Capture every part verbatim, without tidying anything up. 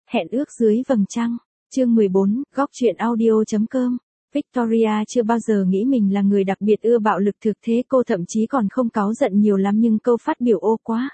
Hẹn ước dưới vầng trăng. Chương mười bốn, góc truyện audio.com. Victoria chưa bao giờ nghĩ mình là người đặc biệt ưa bạo lực, thực thế cô thậm chí còn không cáu giận nhiều lắm, nhưng câu phát biểu ô quá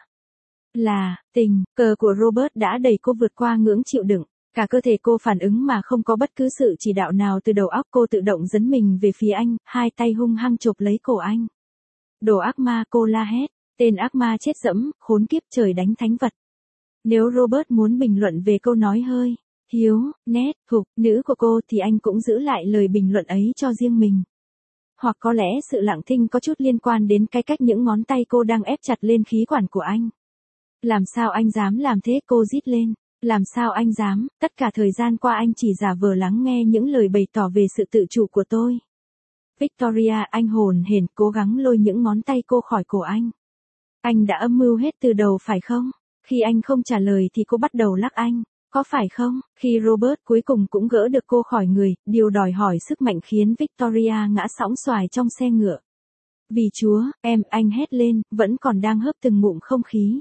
là tình cờ của Robert đã đẩy cô vượt qua ngưỡng chịu đựng. Cả cơ thể cô phản ứng mà không có bất cứ sự chỉ đạo nào từ đầu óc, cô tự động dấn mình về phía anh, hai tay hung hăng chộp lấy cổ anh. Đồ ác ma, cô la hét. Tên ác ma chết dẫm, khốn kiếp, trời đánh thánh vật. Nếu Robert muốn bình luận về câu nói hơi hiếu, nét, thục, nữ của cô thì anh cũng giữ lại lời bình luận ấy cho riêng mình. Hoặc có lẽ sự lặng thinh có chút liên quan đến cái cách những ngón tay cô đang ép chặt lên khí quản của anh. Làm sao anh dám làm thế, cô rít lên. Làm sao anh dám, tất cả thời gian qua anh chỉ giả vờ lắng nghe những lời bày tỏ về sự tự chủ của tôi. Victoria, anh hồn hển cố gắng lôi những ngón tay cô khỏi cổ anh. Anh đã âm mưu hết từ đầu phải không? Khi anh không trả lời thì cô bắt đầu lắc anh, có phải không? Khi Robert cuối cùng cũng gỡ được cô khỏi người, điều đòi hỏi sức mạnh khiến Victoria ngã sõng xoài trong xe ngựa. Vì Chúa, em, anh hét lên, vẫn còn đang hớp từng ngụm không khí.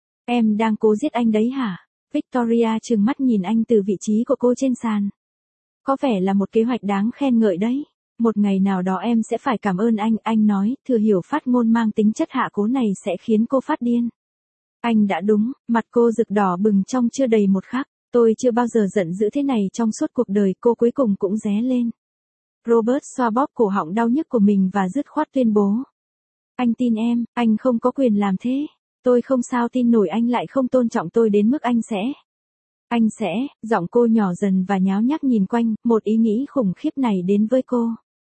Em đang cố giết anh đấy hả? Victoria trừng mắt nhìn anh từ vị trí của cô trên sàn. Có vẻ là một kế hoạch đáng khen ngợi đấy. Một ngày nào đó em sẽ phải cảm ơn anh, anh nói, thừa hiểu phát ngôn mang tính chất hạ cố này sẽ khiến cô phát điên. Anh đã đúng, mặt cô rực đỏ bừng trong chưa đầy một khắc. Tôi chưa bao giờ giận dữ thế này trong suốt cuộc đời, cô cuối cùng cũng ré lên. Robert xoa bóp cổ họng đau nhức của mình và dứt khoát tuyên bố. Anh tin em, anh không có quyền làm thế. Tôi không sao tin nổi anh lại không tôn trọng tôi đến mức anh sẽ. Anh sẽ, giọng cô nhỏ dần và nháo nhác nhìn quanh, một ý nghĩ khủng khiếp này đến với cô.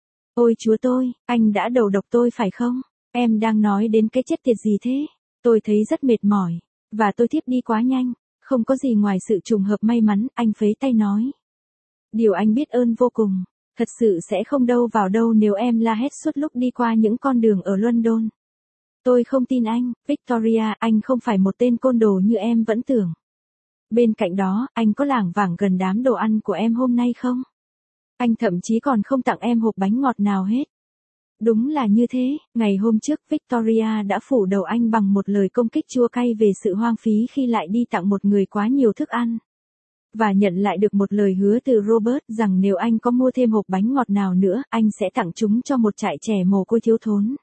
Ôi Chúa tôi, anh đã đầu độc tôi phải không? Em đang nói đến cái chết tiệt gì thế? Tôi thấy rất mệt mỏi, và tôi thiếp đi quá nhanh, không có gì ngoài sự trùng hợp may mắn, anh phấy tay nói. Điều anh biết ơn vô cùng, thật sự sẽ không đâu vào đâu nếu em la hét suốt lúc đi qua những con đường ở London. Tôi không tin anh, Victoria, anh không phải một tên côn đồ như em vẫn tưởng. Bên cạnh đó, anh có lảng vảng gần đám đồ ăn của em hôm nay không? Anh thậm chí còn không tặng em hộp bánh ngọt nào hết. Đúng là như thế, ngày hôm trước Victoria đã phủ đầu anh bằng một lời công kích chua cay về sự hoang phí khi lại đi tặng một người quá nhiều thức ăn. Và nhận lại được một lời hứa từ Robert rằng nếu anh có mua thêm hộp bánh ngọt nào nữa, anh sẽ tặng chúng cho một trại trẻ mồ côi thiếu thốn.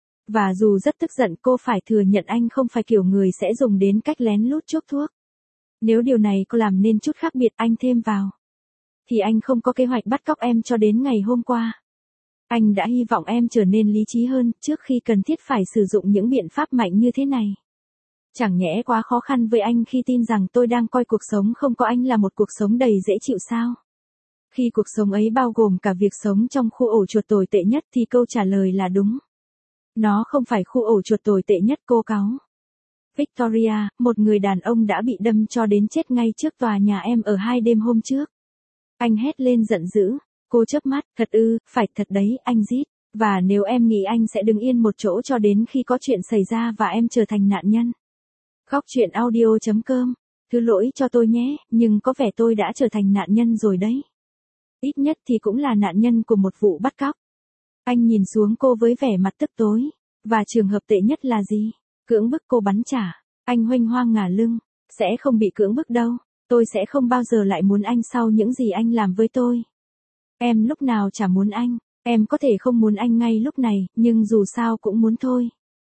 Và dù rất tức giận, cô phải thừa nhận anh không phải kiểu người sẽ dùng đến cách lén lút chuốc thuốc. Nếu điều này cô làm nên chút khác biệt, anh thêm vào. Thì anh không có kế hoạch bắt cóc em cho đến ngày hôm qua. Anh đã hy vọng em trở nên lý trí hơn trước khi cần thiết phải sử dụng những biện pháp mạnh như thế này. Chẳng nhẽ quá khó khăn với anh khi tin rằng tôi đang coi cuộc sống không có anh là một cuộc sống đầy dễ chịu sao? Khi cuộc sống ấy bao gồm cả việc sống trong khu ổ chuột tồi tệ nhất thì câu trả lời là đúng. Nó không phải khu ổ chuột tồi tệ nhất, cô cáu. Victoria, một người đàn ông đã bị đâm cho đến chết ngay trước tòa nhà em ở hai đêm hôm trước. Anh hét lên giận dữ. Cô chớp mắt, thật ư, phải thật đấy, anh rít. Và nếu em nghĩ anh sẽ đứng yên một chỗ cho đến khi có chuyện xảy ra và em trở thành nạn nhân. Góc truyện audio.com. Thứ lỗi cho tôi nhé, nhưng có vẻ tôi đã trở thành nạn nhân rồi đấy. Ít nhất thì cũng là nạn nhân của một vụ bắt cóc. Anh nhìn xuống cô với vẻ mặt tức tối. Và trường hợp tệ nhất là gì? Cưỡng bức cô bắn trả. Anh huênh hoang ngả lưng. Sẽ không bị cưỡng bức đâu. Tôi sẽ không bao giờ lại muốn anh sau những gì anh làm với tôi. Em lúc nào chả muốn anh. Em có thể không muốn anh ngay lúc này, nhưng dù sao cũng muốn thôi.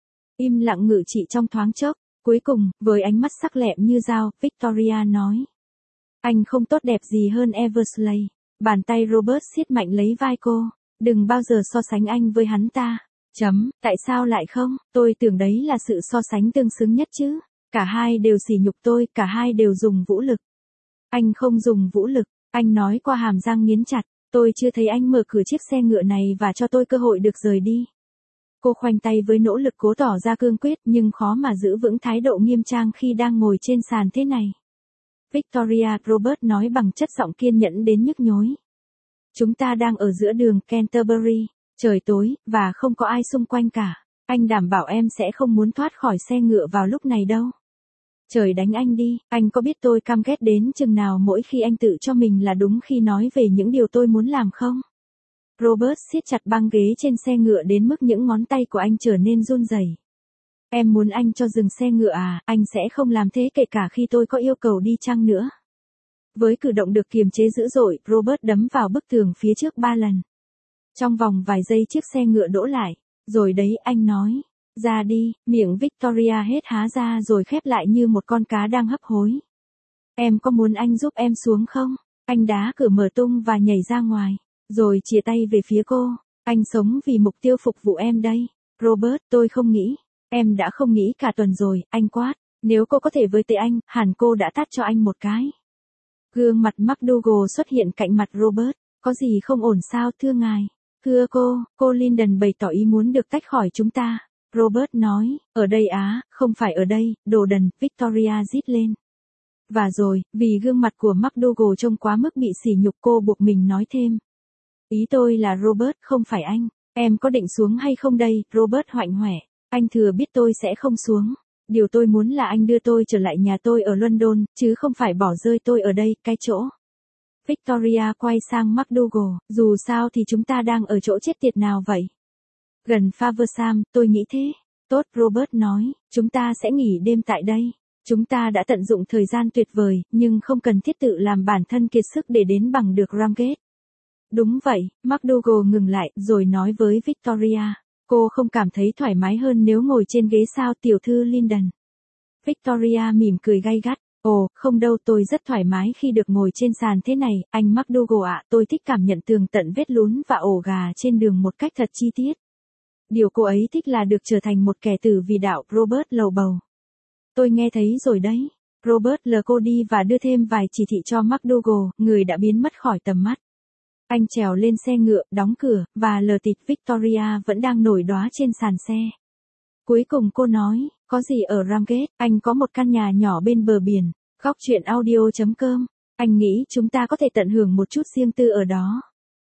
Im lặng ngự trị trong thoáng chốc. Cuối cùng, với ánh mắt sắc lẹm như dao, Victoria nói. Anh không tốt đẹp gì hơn Eversley. Bàn tay Robert siết mạnh lấy vai cô. Đừng bao giờ so sánh anh với hắn ta. Chấm, tại sao lại không? Tôi tưởng đấy là sự so sánh tương xứng nhất chứ. Cả hai đều sỉ nhục tôi, cả hai đều dùng vũ lực. Anh không dùng vũ lực, anh nói qua hàm răng nghiến chặt. Tôi chưa thấy anh mở cửa chiếc xe ngựa này và cho tôi cơ hội được rời đi. Cô khoanh tay với nỗ lực cố tỏ ra cương quyết nhưng khó mà giữ vững thái độ nghiêm trang khi đang ngồi trên sàn thế này. Victoria, Robert nói bằng chất giọng kiên nhẫn đến nhức nhối. Chúng ta đang ở giữa đường Canterbury, trời tối, và không có ai xung quanh cả. Anh đảm bảo em sẽ không muốn thoát khỏi xe ngựa vào lúc này đâu. Trời đánh anh đi, anh có biết tôi căm ghét đến chừng nào mỗi khi anh tự cho mình là đúng khi nói về những điều tôi muốn làm không? Robert siết chặt băng ghế trên xe ngựa đến mức những ngón tay của anh trở nên run rẩy. Em muốn anh cho dừng xe ngựa à, anh sẽ không làm thế kể cả khi tôi có yêu cầu đi chăng nữa. Với cử động được kiềm chế dữ dội, Robert đấm vào bức tường phía trước ba lần. Trong vòng vài giây chiếc xe ngựa đỗ lại. Rồi đấy, anh nói. Ra đi, miệng Victoria hết há ra rồi khép lại như một con cá đang hấp hối. Em có muốn anh giúp em xuống không? Anh đá cửa mở tung và nhảy ra ngoài. Rồi chìa tay về phía cô. Anh sống vì mục tiêu phục vụ em đây. Robert, tôi không nghĩ. Em đã không nghĩ cả tuần rồi, anh quát. Nếu cô có thể với tới anh, hẳn cô đã tát cho anh một cái. Gương mặt McDougal xuất hiện cạnh mặt Robert. Có gì không ổn sao thưa ngài? Thưa cô, cô Linden bày tỏ ý muốn được tách khỏi chúng ta. Robert nói, ở đây á, không phải ở đây, đồ đần, Victoria rít lên. Và rồi, vì gương mặt của McDougal trông quá mức bị sỉ nhục cô buộc mình nói thêm. Ý tôi là Robert, không phải anh. Em có định xuống hay không đây, Robert hoạnh hoẻ. Anh thừa biết tôi sẽ không xuống. Điều tôi muốn là anh đưa tôi trở lại nhà tôi ở London, chứ không phải bỏ rơi tôi ở đây, cái chỗ. Victoria quay sang McDougal, dù sao thì chúng ta đang ở chỗ chết tiệt nào vậy? Gần Faversham, tôi nghĩ thế. Tốt, Robert nói, chúng ta sẽ nghỉ đêm tại đây. Chúng ta đã tận dụng thời gian tuyệt vời, nhưng không cần thiết tự làm bản thân kiệt sức để đến bằng được Ramsgate. Đúng vậy, McDougal ngừng lại, rồi nói với Victoria. Cô không cảm thấy thoải mái hơn nếu ngồi trên ghế sao tiểu thư Linden? Victoria mỉm cười gay gắt. Ồ, không đâu, tôi rất thoải mái khi được ngồi trên sàn thế này, anh McDougal ạ, tôi thích cảm nhận tường tận vết lún và ổ gà trên đường một cách thật chi tiết. Điều cô ấy thích là được trở thành một kẻ tử vì đạo, Robert lầu bầu. Tôi nghe thấy rồi đấy. Robert lờ cô đi và đưa thêm vài chỉ thị cho McDougal, người đã biến mất khỏi tầm mắt. Anh trèo lên xe ngựa, đóng cửa, và lờ tịt Victoria vẫn đang nổi đóa trên sàn xe. Cuối cùng cô nói, có gì ở Ramsgate, anh có một căn nhà nhỏ bên bờ biển. Góc truyện audio chấm com. Anh nghĩ chúng ta có thể tận hưởng một chút riêng tư ở đó.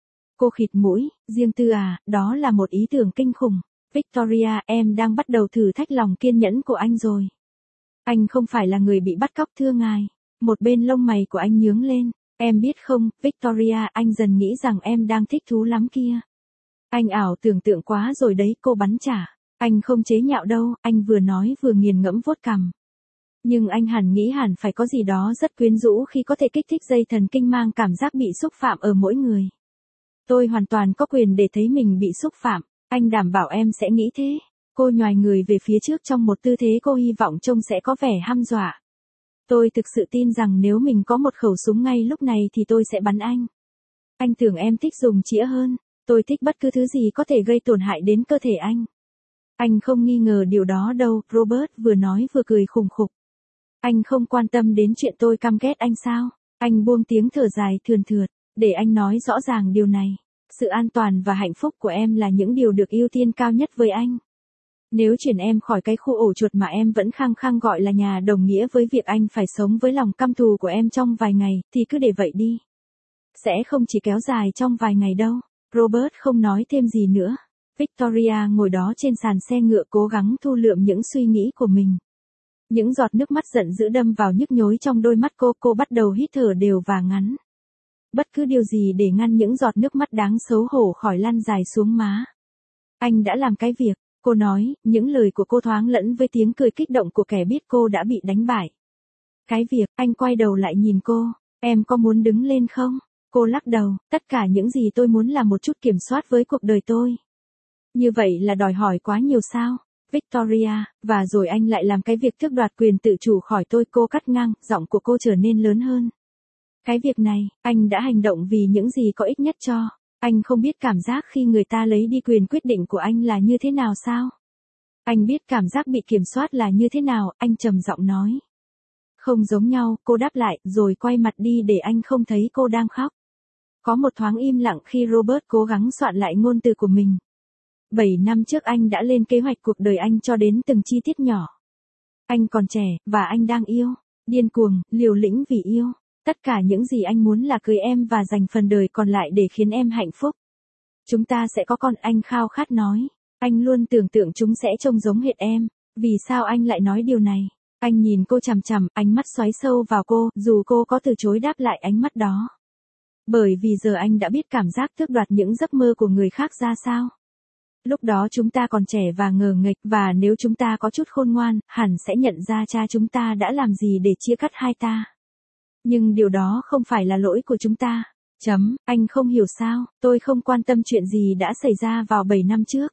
Cô khịt mũi, riêng tư à, đó là một ý tưởng kinh khủng. Victoria, em đang bắt đầu thử thách lòng kiên nhẫn của anh rồi. Anh không phải là người bị bắt cóc thưa ngài. Một bên lông mày của anh nhướng lên. Em biết không, Victoria, anh dần nghĩ rằng em đang thích thú lắm kia. Anh ảo tưởng tượng quá rồi đấy, cô bắn trả. Anh không chế nhạo đâu, anh vừa nói vừa nghiền ngẫm vuốt cằm. Nhưng anh hẳn nghĩ hẳn phải có gì đó rất quyến rũ khi có thể kích thích dây thần kinh mang cảm giác bị xúc phạm ở mỗi người. Tôi hoàn toàn có quyền để thấy mình bị xúc phạm, anh đảm bảo em sẽ nghĩ thế. Cô nhoài người về phía trước trong một tư thế cô hy vọng trông sẽ có vẻ hăm dọa. Tôi thực sự tin rằng nếu mình có một khẩu súng ngay lúc này thì tôi sẽ bắn anh. Anh tưởng em thích dùng chĩa hơn, tôi thích bất cứ thứ gì có thể gây tổn hại đến cơ thể anh. Anh không nghi ngờ điều đó đâu, Robert vừa nói vừa cười khủng khục. Anh không quan tâm đến chuyện tôi căm ghét anh sao? Anh buông tiếng thở dài thườn thượt, để anh nói rõ ràng điều này. Sự an toàn và hạnh phúc của em là những điều được ưu tiên cao nhất với anh. Nếu chuyển em khỏi cái khu ổ chuột mà em vẫn khăng khăng gọi là nhà đồng nghĩa với việc anh phải sống với lòng căm thù của em trong vài ngày, thì cứ để vậy đi. Sẽ không chỉ kéo dài trong vài ngày đâu. Robert không nói thêm gì nữa. Victoria ngồi đó trên sàn xe ngựa cố gắng thu lượm những suy nghĩ của mình. Những giọt nước mắt giận dữ đâm vào nhức nhối trong đôi mắt cô, cô bắt đầu hít thở đều và ngắn. Bất cứ điều gì để ngăn những giọt nước mắt đáng xấu hổ khỏi lăn dài xuống má. Anh đã làm cái việc, cô nói, những lời của cô thoáng lẫn với tiếng cười kích động của kẻ biết cô đã bị đánh bại. Cái việc, anh quay đầu lại nhìn cô, em có muốn đứng lên không? Cô lắc đầu, tất cả những gì tôi muốn là một chút kiểm soát với cuộc đời tôi. Như vậy là đòi hỏi quá nhiều sao? Victoria, và rồi anh lại làm cái việc tước đoạt quyền tự chủ khỏi tôi, cô cắt ngang, giọng của cô trở nên lớn hơn. Cái việc này, anh đã hành động vì những gì có ích nhất cho. Anh không biết cảm giác khi người ta lấy đi quyền quyết định của anh là như thế nào sao? Anh biết cảm giác bị kiểm soát là như thế nào, anh trầm giọng nói. Không giống nhau, cô đáp lại, rồi quay mặt đi để anh không thấy cô đang khóc. Có một thoáng im lặng khi Robert cố gắng soạn lại ngôn từ của mình. Bảy năm trước anh đã lên kế hoạch cuộc đời anh cho đến từng chi tiết nhỏ. Anh còn trẻ, và anh đang yêu. Điên cuồng, liều lĩnh vì yêu. Tất cả những gì anh muốn là cưới em và dành phần đời còn lại để khiến em hạnh phúc. Chúng ta sẽ có con, anh khao khát nói. Anh luôn tưởng tượng chúng sẽ trông giống hệt em. Vì sao anh lại nói điều này? Anh nhìn cô chằm chằm, ánh mắt xoáy sâu vào cô, dù cô có từ chối đáp lại ánh mắt đó. Bởi vì giờ anh đã biết cảm giác tước đoạt những giấc mơ của người khác ra sao. Lúc đó chúng ta còn trẻ và ngờ nghệch, và nếu chúng ta có chút khôn ngoan, hẳn sẽ nhận ra cha chúng ta đã làm gì để chia cắt hai ta. Nhưng điều đó không phải là lỗi của chúng ta. Chấm, anh không hiểu sao, tôi không quan tâm chuyện gì đã xảy ra vào bảy năm trước.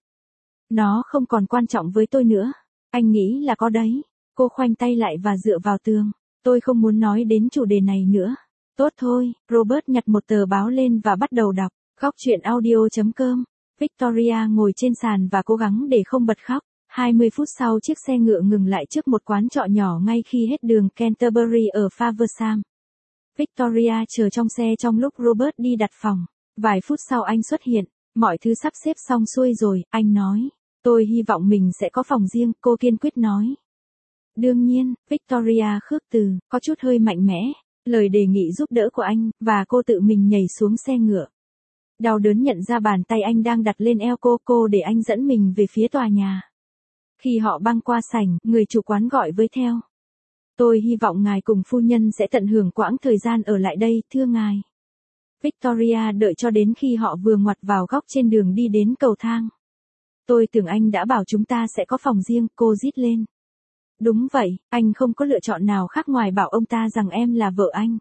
Nó không còn quan trọng với tôi nữa. Anh nghĩ là có đấy. Cô khoanh tay lại và dựa vào tường. Tôi không muốn nói đến chủ đề này nữa. Tốt thôi, Robert nhặt một tờ báo lên và bắt đầu đọc. Góc chuyện audio chấm com. Victoria ngồi trên sàn và cố gắng để không bật khóc. hai mươi phút sau chiếc xe ngựa ngừng lại trước một quán trọ nhỏ ngay khi hết đường Canterbury ở Faversham. Victoria chờ trong xe trong lúc Robert đi đặt phòng. Vài phút sau anh xuất hiện. Mọi thứ sắp xếp xong xuôi rồi, anh nói. Tôi hy vọng mình sẽ có phòng riêng, cô kiên quyết nói. Đương nhiên, Victoria khước từ, có chút hơi mạnh mẽ, lời đề nghị giúp đỡ của anh, và cô tự mình nhảy xuống xe ngựa. Đau đớn nhận ra bàn tay anh đang đặt lên eo cô, cô để anh dẫn mình về phía tòa nhà. Khi họ băng qua sảnh, người chủ quán gọi với theo. Tôi hy vọng ngài cùng phu nhân sẽ tận hưởng quãng thời gian ở lại đây, thưa ngài. Victoria đợi cho đến khi họ vừa ngoặt vào góc trên đường đi đến cầu thang. Tôi tưởng anh đã bảo chúng ta sẽ có phòng riêng, cô rít lên. Đúng vậy, anh không có lựa chọn nào khác ngoài bảo ông ta rằng em là vợ anh.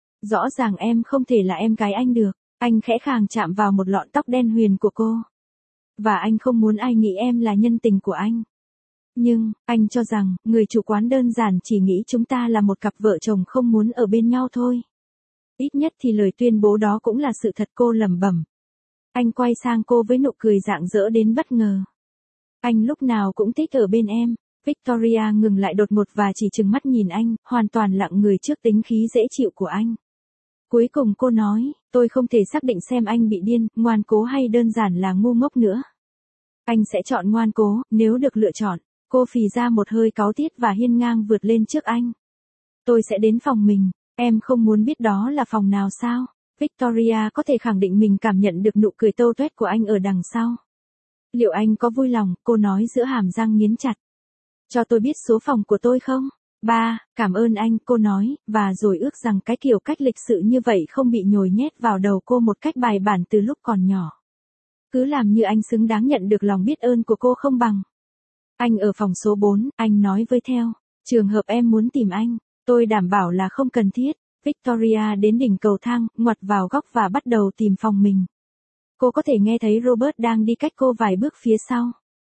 Rõ ràng em không thể là em gái anh được. Anh khẽ khàng chạm vào một lọn tóc đen huyền của cô. Và anh không muốn ai nghĩ em là nhân tình của anh. Nhưng, anh cho rằng, người chủ quán đơn giản chỉ nghĩ chúng ta là một cặp vợ chồng không muốn ở bên nhau thôi. Ít nhất thì lời tuyên bố đó cũng là sự thật, cô lẩm bẩm. Anh quay sang cô với nụ cười rạng rỡ đến bất ngờ. Anh lúc nào cũng thích ở bên em. Victoria ngừng lại đột ngột và chỉ trừng mắt nhìn anh, hoàn toàn lặng người trước tính khí dễ chịu của anh. Cuối cùng cô nói, tôi không thể xác định xem anh bị điên, ngoan cố hay đơn giản là ngu ngốc nữa. Anh sẽ chọn ngoan cố, nếu được lựa chọn. Cô phì ra một hơi cáu tiết và hiên ngang vượt lên trước anh. Tôi sẽ đến phòng mình, em không muốn biết đó là phòng nào sao? Victoria có thể khẳng định mình cảm nhận được nụ cười tâu tuét của anh ở đằng sau. Liệu anh có vui lòng, cô nói giữa hàm răng nghiến chặt. Cho tôi biết số phòng của tôi không? Ba, cảm ơn anh, cô nói, và rồi ước rằng cái kiểu cách lịch sự như vậy không bị nhồi nhét vào đầu cô một cách bài bản từ lúc còn nhỏ. Cứ làm như anh xứng đáng nhận được lòng biết ơn của cô không bằng. Anh ở phòng số bốn, anh nói với theo. Trường hợp em muốn tìm anh, tôi đảm bảo là không cần thiết. Victoria đến đỉnh cầu thang, ngoặt vào góc và bắt đầu tìm phòng mình. Cô có thể nghe thấy Robert đang đi cách cô vài bước phía sau.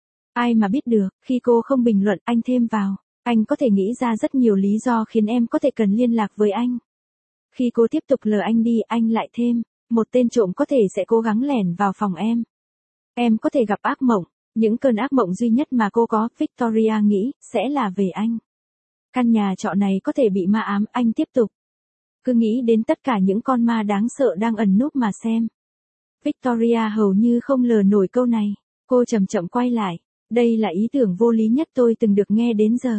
Ai mà biết được, khi cô không bình luận, anh thêm vào. Anh có thể nghĩ ra rất nhiều lý do khiến em có thể cần liên lạc với anh. Khi cô tiếp tục lờ anh đi, anh lại thêm. Một tên trộm có thể sẽ cố gắng lẻn vào phòng em. Em có thể gặp ác mộng. Những cơn ác mộng duy nhất mà cô có, Victoria nghĩ, sẽ là về anh. Căn nhà trọ này có thể bị ma ám, anh tiếp tục. Cứ nghĩ đến tất cả những con ma đáng sợ đang ẩn núp mà xem. Victoria hầu như không lờ nổi câu này. Cô chậm chậm quay lại. Đây là ý tưởng vô lý nhất tôi từng được nghe đến giờ.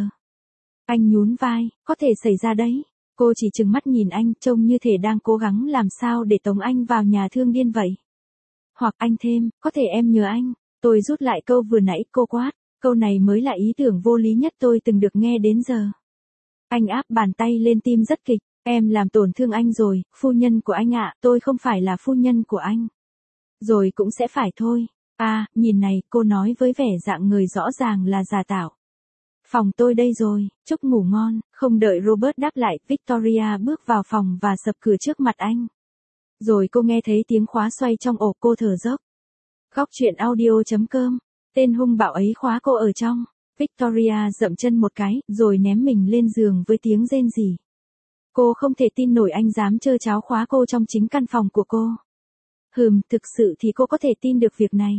Anh nhún vai, có thể xảy ra đấy. Cô chỉ trừng mắt nhìn anh, trông như thể đang cố gắng làm sao để tống anh vào nhà thương điên vậy. Hoặc anh thêm, có thể em nhờ anh. Tôi rút lại câu vừa nãy, cô quát. Câu này mới là ý tưởng vô lý nhất tôi từng được nghe đến giờ. Anh áp bàn tay lên tim rất kịch. Em làm tổn thương anh rồi, phu nhân của anh ạ, tôi không phải là phu nhân của anh. Rồi cũng sẽ phải thôi. À, nhìn này, cô nói với vẻ dạng người rõ ràng là giả tạo. Phòng tôi đây rồi, chúc ngủ ngon. Không đợi Robert đáp lại, Victoria bước vào phòng và sập cửa trước mặt anh. Rồi cô nghe thấy tiếng khóa xoay trong ổ, cô thở dốc. Góc chuyện audio chấm com. Tên hung bạo ấy khóa cô ở trong. Victoria dậm chân một cái, rồi ném mình lên giường với tiếng rên rỉ. Cô không thể tin nổi anh dám trơ tráo khóa cô trong chính căn phòng của cô. Hừm, thực sự thì cô có thể tin được việc này.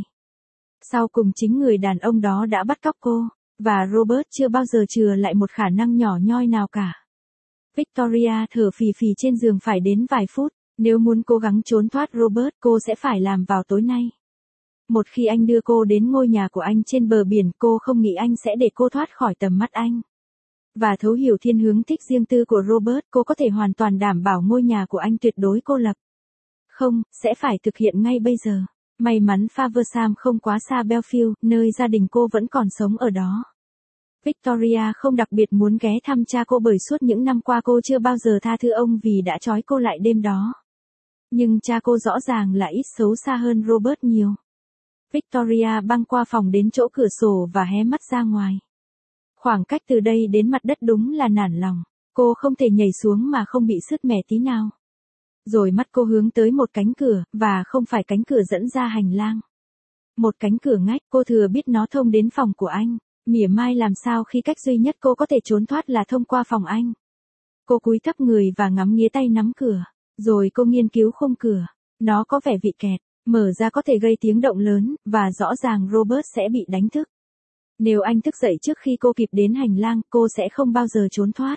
Sau cùng chính người đàn ông đó đã bắt cóc cô, và Robert chưa bao giờ chừa lại một khả năng nhỏ nhoi nào cả. Victoria thở phì phì trên giường phải đến vài phút, nếu muốn cố gắng trốn thoát Robert cô sẽ phải làm vào tối nay. Một khi anh đưa cô đến ngôi nhà của anh trên bờ biển, cô không nghĩ anh sẽ để cô thoát khỏi tầm mắt anh. Và thấu hiểu thiên hướng thích riêng tư của Robert, cô có thể hoàn toàn đảm bảo ngôi nhà của anh tuyệt đối cô lập. Không, sẽ phải thực hiện ngay bây giờ. May mắn Faversham không quá xa Belfield, nơi gia đình cô vẫn còn sống ở đó. Victoria không đặc biệt muốn ghé thăm cha cô bởi suốt những năm qua cô chưa bao giờ tha thứ ông vì đã trói cô lại đêm đó. Nhưng cha cô rõ ràng là ít xấu xa hơn Robert nhiều. Victoria băng qua phòng đến chỗ cửa sổ và hé mắt ra ngoài. Khoảng cách từ đây đến mặt đất đúng là nản lòng. Cô không thể nhảy xuống mà không bị sứt mẻ tí nào. Rồi mắt cô hướng tới một cánh cửa, và không phải cánh cửa dẫn ra hành lang. Một cánh cửa ngách, cô thừa biết nó thông đến phòng của anh. Mỉa mai làm sao khi cách duy nhất cô có thể trốn thoát là thông qua phòng anh. Cô cúi thấp người và ngắm nghía tay nắm cửa. Rồi cô nghiên cứu khung cửa. Nó có vẻ bị kẹt, mở ra có thể gây tiếng động lớn, và rõ ràng Robert sẽ bị đánh thức. Nếu anh thức dậy trước khi cô kịp đến hành lang, cô sẽ không bao giờ trốn thoát.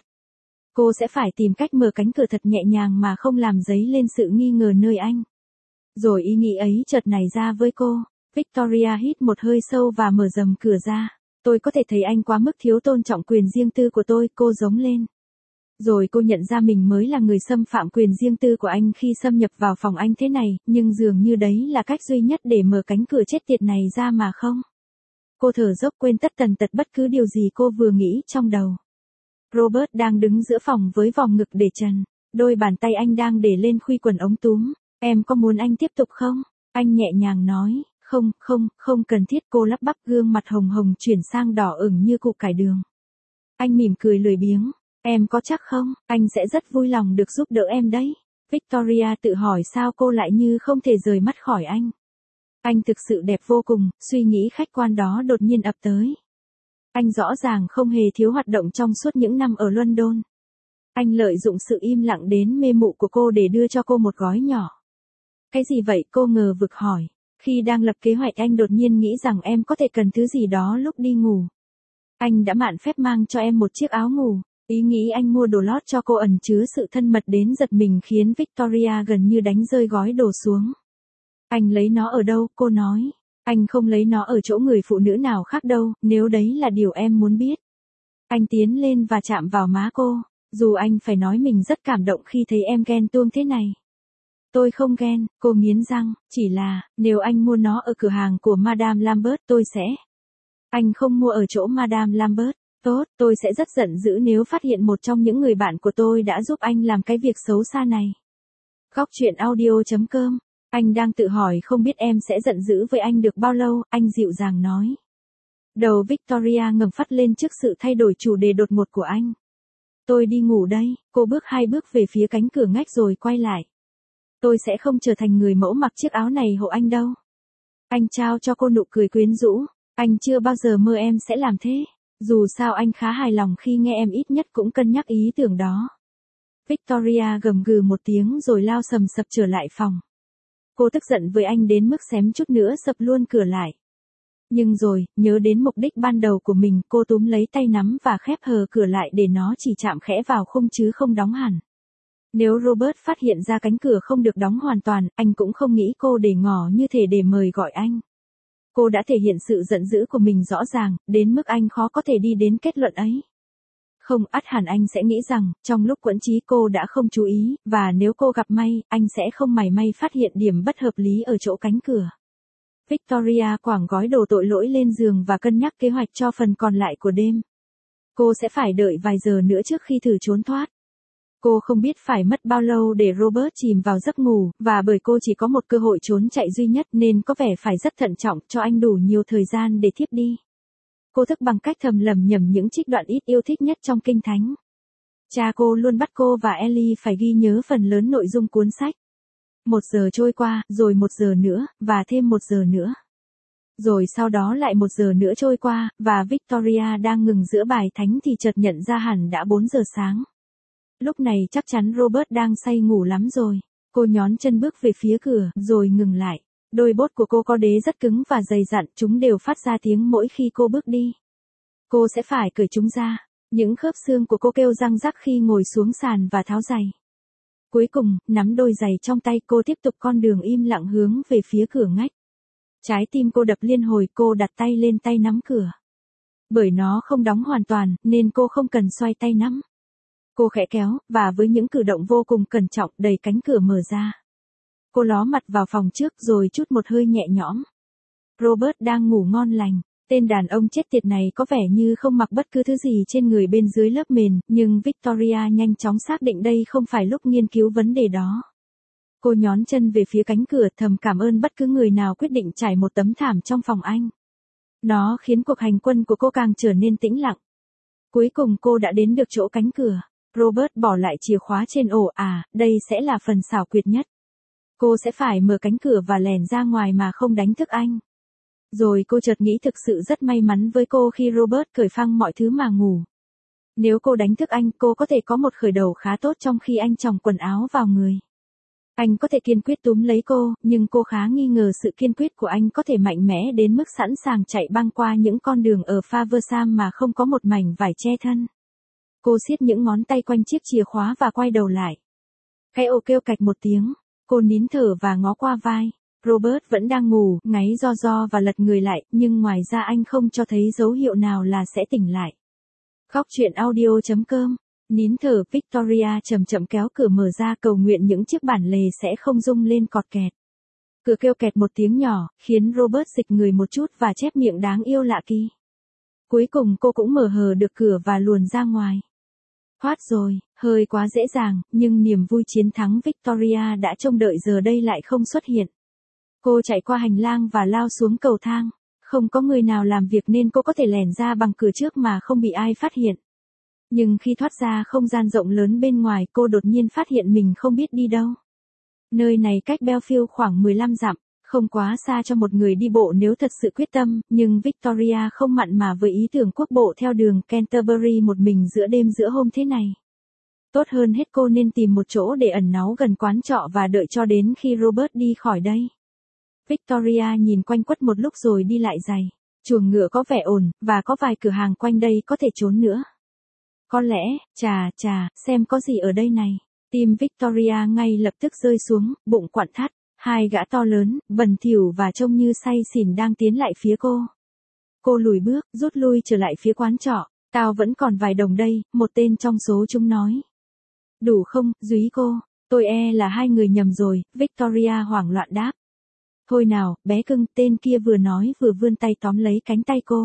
Cô sẽ phải tìm cách mở cánh cửa thật nhẹ nhàng mà không làm dấy lên sự nghi ngờ nơi anh. Rồi ý nghĩ ấy chợt nảy ra với cô. Victoria hít một hơi sâu và mở rầm cửa ra. Tôi có thể thấy anh quá mức thiếu tôn trọng quyền riêng tư của tôi, cô giống lên. Rồi cô nhận ra mình mới là người xâm phạm quyền riêng tư của anh khi xâm nhập vào phòng anh thế này, nhưng dường như đấy là cách duy nhất để mở cánh cửa chết tiệt này ra mà không. Cô thở dốc quên tất tần tật bất cứ điều gì cô vừa nghĩ trong đầu. Robert đang đứng giữa phòng với vòng ngực để trần. Đôi bàn tay anh đang để lên khuy quần ống túm. Em có muốn anh tiếp tục không? Anh nhẹ nhàng nói. Không, không, không cần thiết, cô lắp bắp, gương mặt hồng hồng chuyển sang đỏ ửng như củ cải đường. Anh mỉm cười lười biếng. Em có chắc không? Anh sẽ rất vui lòng được giúp đỡ em đấy. Victoria tự hỏi sao cô lại như không thể rời mắt khỏi anh. Anh thực sự đẹp vô cùng, suy nghĩ khách quan đó đột nhiên ập tới. Anh rõ ràng không hề thiếu hoạt động trong suốt những năm ở London. Anh lợi dụng sự im lặng đến mê mụ của cô để đưa cho cô một gói nhỏ. Cái gì vậy, cô ngờ vực hỏi. Khi đang lập kế hoạch anh đột nhiên nghĩ rằng em có thể cần thứ gì đó lúc đi ngủ. Anh đã mạn phép mang cho em một chiếc áo ngủ. Ý nghĩ anh mua đồ lót cho cô ẩn chứa sự thân mật đến giật mình khiến Victoria gần như đánh rơi gói đồ xuống. Anh lấy nó ở đâu, cô nói. Anh không lấy nó ở chỗ người phụ nữ nào khác đâu, nếu đấy là điều em muốn biết. Anh tiến lên và chạm vào má cô, dù anh phải nói mình rất cảm động khi thấy em ghen tuông thế này. Tôi không ghen, cô nghiến răng, chỉ là, nếu anh mua nó ở cửa hàng của Madame Lambert tôi sẽ. Anh không mua ở chỗ Madame Lambert. Tốt, tôi sẽ rất giận dữ nếu phát hiện một trong những người bạn của tôi đã giúp anh làm cái việc xấu xa này. Góc truyện audio chấm com. Anh đang tự hỏi không biết em sẽ giận dữ với anh được bao lâu, anh dịu dàng nói. Đầu Victoria ngẩng phát lên trước sự thay đổi chủ đề đột ngột của anh. Tôi đi ngủ đây, cô bước hai bước về phía cánh cửa ngách rồi quay lại. Tôi sẽ không trở thành người mẫu mặc chiếc áo này hộ anh đâu. Anh trao cho cô nụ cười quyến rũ, anh chưa bao giờ mơ em sẽ làm thế. Dù sao anh khá hài lòng khi nghe em ít nhất cũng cân nhắc ý tưởng đó. Victoria gầm gừ một tiếng rồi lao sầm sập trở lại phòng. Cô tức giận với anh đến mức xém chút nữa sập luôn cửa lại. Nhưng rồi, nhớ đến mục đích ban đầu của mình, cô túm lấy tay nắm và khép hờ cửa lại để nó chỉ chạm khẽ vào khung chứ không đóng hẳn. Nếu Robert phát hiện ra cánh cửa không được đóng hoàn toàn, anh cũng không nghĩ cô để ngỏ như thể để mời gọi anh. Cô đã thể hiện sự giận dữ của mình rõ ràng, đến mức anh khó có thể đi đến kết luận ấy. Không, ắt hẳn anh sẽ nghĩ rằng, trong lúc quẫn trí cô đã không chú ý, và nếu cô gặp may, anh sẽ không mảy may phát hiện điểm bất hợp lý ở chỗ cánh cửa. Victoria quẳng gói đồ tội lỗi lên giường và cân nhắc kế hoạch cho phần còn lại của đêm. Cô sẽ phải đợi vài giờ nữa trước khi thử trốn thoát. Cô không biết phải mất bao lâu để Robert chìm vào giấc ngủ, và bởi cô chỉ có một cơ hội trốn chạy duy nhất nên có vẻ phải rất thận trọng cho anh đủ nhiều thời gian để thiếp đi. Cô thức bằng cách thầm lẩm nhẩm những trích đoạn ít yêu thích nhất trong Kinh Thánh. Cha cô luôn bắt cô và Ellie phải ghi nhớ phần lớn nội dung cuốn sách. Một giờ trôi qua, rồi một giờ nữa, và thêm một giờ nữa. Rồi sau đó lại một giờ nữa trôi qua, và Victoria đang ngừng giữa bài thánh thì chợt nhận ra hẳn đã bốn giờ sáng. Lúc này chắc chắn Robert đang say ngủ lắm rồi. Cô nhón chân bước về phía cửa, rồi ngừng lại. Đôi bốt của cô có đế rất cứng và dày dặn, chúng đều phát ra tiếng mỗi khi cô bước đi. Cô sẽ phải cởi chúng ra. Những khớp xương của cô kêu răng rắc khi ngồi xuống sàn và tháo giày. Cuối cùng, nắm đôi giày trong tay, cô tiếp tục con đường im lặng hướng về phía cửa ngách. Trái tim cô đập liên hồi, cô đặt tay lên tay nắm cửa. Bởi nó không đóng hoàn toàn, nên cô không cần xoay tay nắm. Cô khẽ kéo, và với những cử động vô cùng cẩn trọng, đẩy cánh cửa mở ra. Cô ló mặt vào phòng trước rồi chút một hơi nhẹ nhõm. Robert đang ngủ ngon lành. Tên đàn ông chết tiệt này có vẻ như không mặc bất cứ thứ gì trên người bên dưới lớp mền, nhưng Victoria nhanh chóng xác định đây không phải lúc nghiên cứu vấn đề đó. Cô nhón chân về phía cánh cửa, thầm cảm ơn bất cứ người nào quyết định trải một tấm thảm trong phòng anh. Nó khiến cuộc hành quân của cô càng trở nên tĩnh lặng. Cuối cùng cô đã đến được chỗ cánh cửa. Robert bỏ lại chìa khóa trên ổ, à, đây sẽ là phần xảo quyệt nhất. Cô sẽ phải mở cánh cửa và lẻn ra ngoài mà không đánh thức anh. Rồi cô chợt nghĩ thực sự rất may mắn với cô khi Robert cởi phăng mọi thứ mà ngủ. Nếu cô đánh thức anh, cô có thể có một khởi đầu khá tốt trong khi anh chồng quần áo vào người. Anh có thể kiên quyết túm lấy cô, nhưng cô khá nghi ngờ sự kiên quyết của anh có thể mạnh mẽ đến mức sẵn sàng chạy băng qua những con đường ở Faversam mà không có một mảnh vải che thân. Cô siết những ngón tay quanh chiếc chìa khóa và quay đầu lại. Cái ổ kêu cạch một tiếng, cô nín thở và ngó qua vai. Robert vẫn đang ngủ, ngáy ro ro và lật người lại, nhưng ngoài ra anh không cho thấy dấu hiệu nào là sẽ tỉnh lại. Góc truyện audio chấm com. Nín thở, Victoria chậm chậm kéo cửa mở ra, cầu nguyện những chiếc bản lề sẽ không rung lên cọt kẹt. Cửa kêu kẹt một tiếng nhỏ, khiến Robert dịch người một chút và chép miệng đáng yêu lạ kỳ. Cuối cùng cô cũng mở hờ được cửa và luồn ra ngoài. Thoát rồi, hơi quá dễ dàng, nhưng niềm vui chiến thắng Victoria đã trông đợi giờ đây lại không xuất hiện. Cô chạy qua hành lang và lao xuống cầu thang. Không có người nào làm việc nên cô có thể lẻn ra bằng cửa trước mà không bị ai phát hiện. Nhưng khi thoát ra không gian rộng lớn bên ngoài, cô đột nhiên phát hiện mình không biết đi đâu. Nơi này cách Belfield khoảng mười lăm dặm, không quá xa cho một người đi bộ nếu thật sự quyết tâm, nhưng Victoria không mặn mà với ý tưởng quốc bộ theo đường Canterbury một mình giữa đêm giữa hôm thế này. Tốt hơn hết cô nên tìm một chỗ để ẩn náu gần quán trọ và đợi cho đến khi Robert đi khỏi đây. Victoria nhìn quanh quất một lúc rồi đi lại giày. Chuồng ngựa có vẻ ổn, và có vài cửa hàng quanh đây có thể trốn nữa. Có lẽ, chà chà, xem có gì ở đây này. Tim Victoria ngay lập tức rơi xuống, bụng quặn thắt. Hai gã to lớn, bẩn thỉu và trông như say xỉn đang tiến lại phía cô. Cô lùi bước, rút lui trở lại phía quán trọ. Tao vẫn còn vài đồng đây, một tên trong số chúng nói. Đủ không, dúy cô? Tôi e là hai người nhầm rồi, Victoria hoảng loạn đáp. Thôi nào, bé cưng, tên kia vừa nói vừa vươn tay tóm lấy cánh tay cô.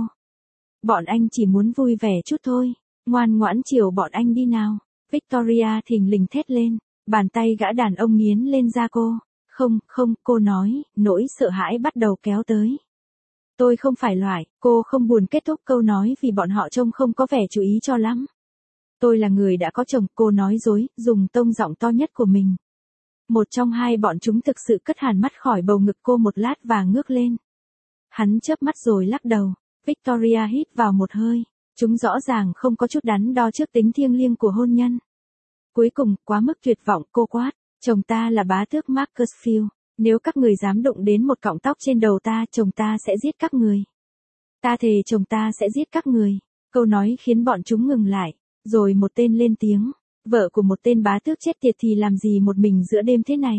Bọn anh chỉ muốn vui vẻ chút thôi, ngoan ngoãn chiều bọn anh đi nào. Victoria thình lình thét lên, bàn tay gã đàn ông nghiến lên da cô. Không, không, cô nói, nỗi sợ hãi bắt đầu kéo tới. Tôi không phải loại, cô không buồn kết thúc câu nói vì bọn họ trông không có vẻ chú ý cho lắm. Tôi là người đã có chồng, cô nói dối, dùng tông giọng to nhất của mình. Một trong hai bọn chúng thực sự cất hẳn mắt khỏi bầu ngực cô một lát và ngước lên. Hắn chớp mắt rồi lắc đầu. Victoria hít vào một hơi. Chúng rõ ràng không có chút đắn đo trước tính thiêng liêng của hôn nhân. Cuối cùng, quá mức tuyệt vọng, cô quát. Chồng ta là bá tước Macclesfield. Nếu các người dám đụng đến một cọng tóc trên đầu ta, chồng ta sẽ giết các người. Ta thề chồng ta sẽ giết các người. Câu nói khiến bọn chúng ngừng lại. Rồi một tên lên tiếng. Vợ của một tên bá tước chết tiệt thì làm gì một mình giữa đêm thế này?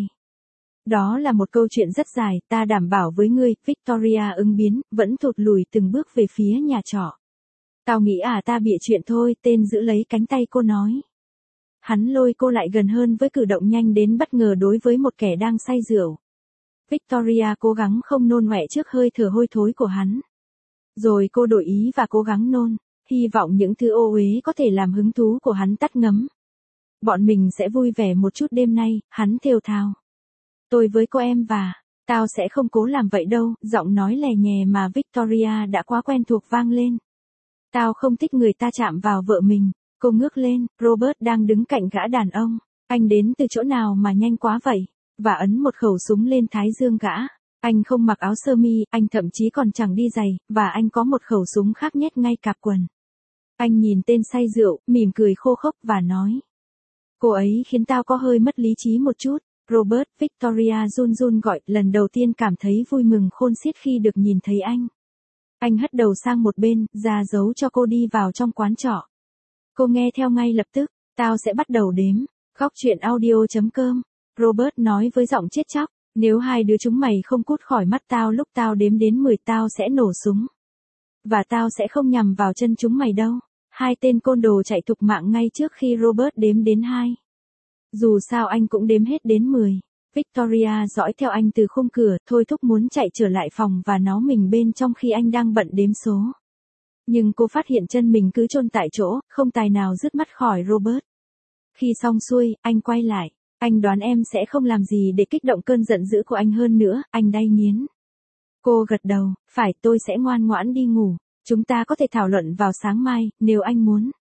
Đó là một câu chuyện rất dài, ta đảm bảo với ngươi, Victoria ứng biến, vẫn thụt lùi từng bước về phía nhà trọ. Tao nghĩ à ta bịa chuyện thôi, tên giữ lấy cánh tay cô nói. Hắn lôi cô lại gần hơn với cử động nhanh đến bất ngờ đối với một kẻ đang say rượu. Victoria cố gắng không nôn ọe trước hơi thở hôi thối của hắn. Rồi cô đổi ý và cố gắng nôn, hy vọng những thứ ô uế có thể làm hứng thú của hắn tắt ngấm. Bọn mình sẽ vui vẻ một chút đêm nay, hắn thều thào. Tôi với cô em và, tao sẽ không cố làm vậy đâu, giọng nói lè nhè mà Victoria đã quá quen thuộc vang lên. Tao không thích người ta chạm vào vợ mình. Cô ngước lên, Robert đang đứng cạnh gã đàn ông. Anh đến từ chỗ nào mà nhanh quá vậy? Và ấn một khẩu súng lên thái dương gã. Anh không mặc áo sơ mi, anh thậm chí còn chẳng đi giày, và anh có một khẩu súng khác nhét ngay cạp quần. Anh nhìn tên say rượu, mỉm cười khô khốc và nói. Cô ấy khiến tao có hơi mất lý trí một chút. Robert, Victoria run run gọi, lần đầu tiên cảm thấy vui mừng khôn xiết khi được nhìn thấy anh. Anh hất đầu sang một bên, ra dấu cho cô đi vào trong quán trọ. Cô nghe theo ngay lập tức, tao sẽ bắt đầu đếm. Góc truyện audio chấm com. Robert nói với giọng chết chóc, nếu hai đứa chúng mày không cút khỏi mắt tao lúc tao đếm đến mười tao sẽ nổ súng. Và tao sẽ không nhằm vào chân chúng mày đâu. Hai tên côn đồ chạy thục mạng ngay trước khi Robert đếm đến hai. Dù sao anh cũng đếm hết đến mười. Victoria dõi theo anh từ khung cửa, thôi thúc muốn chạy trở lại phòng và nó mình bên trong khi anh đang bận đếm số. Nhưng cô phát hiện chân mình cứ chôn tại chỗ, không tài nào dứt mắt khỏi Robert. Khi xong xuôi, anh quay lại. Anh đoán em sẽ không làm gì để kích động cơn giận dữ của anh hơn nữa, anh đay nghiến. Cô gật đầu, phải tôi sẽ ngoan ngoãn đi ngủ. Chúng ta có thể thảo luận vào sáng mai, nếu anh muốn.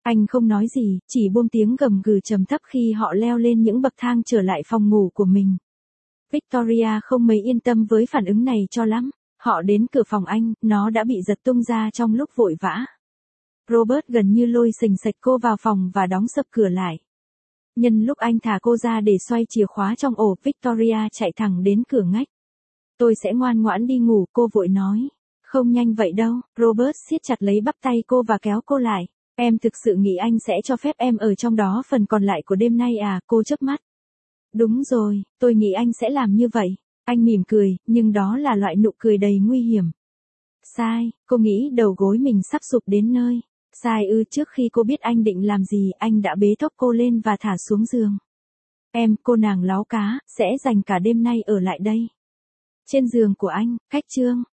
Anh không nói gì, chỉ buông tiếng gầm gừ trầm thấp khi họ leo lên những bậc thang trở lại phòng ngủ của mình. Victoria không mấy yên tâm với phản ứng này cho lắm. Họ đến cửa phòng anh, nó đã bị giật tung ra trong lúc vội vã. Robert gần như lôi sềnh sạch cô vào phòng và đóng sập cửa lại. Nhân lúc anh thả cô ra để xoay chìa khóa trong ổ, Victoria chạy thẳng đến cửa ngách. Tôi sẽ ngoan ngoãn đi ngủ, cô vội nói. Không nhanh vậy đâu, Robert siết chặt lấy bắp tay cô và kéo cô lại. Em thực sự nghĩ anh sẽ cho phép em ở trong đó phần còn lại của đêm nay à, cô chớp mắt. Đúng rồi, tôi nghĩ anh sẽ làm như vậy. Anh mỉm cười, nhưng đó là loại nụ cười đầy nguy hiểm. Sai, cô nghĩ đầu gối mình sắp sụp đến nơi. Sai ư, trước khi cô biết anh định làm gì, anh đã bế thốc cô lên và thả xuống giường. Em, cô nàng láo cá, sẽ dành cả đêm nay ở lại đây. Trên giường của anh, cách chương.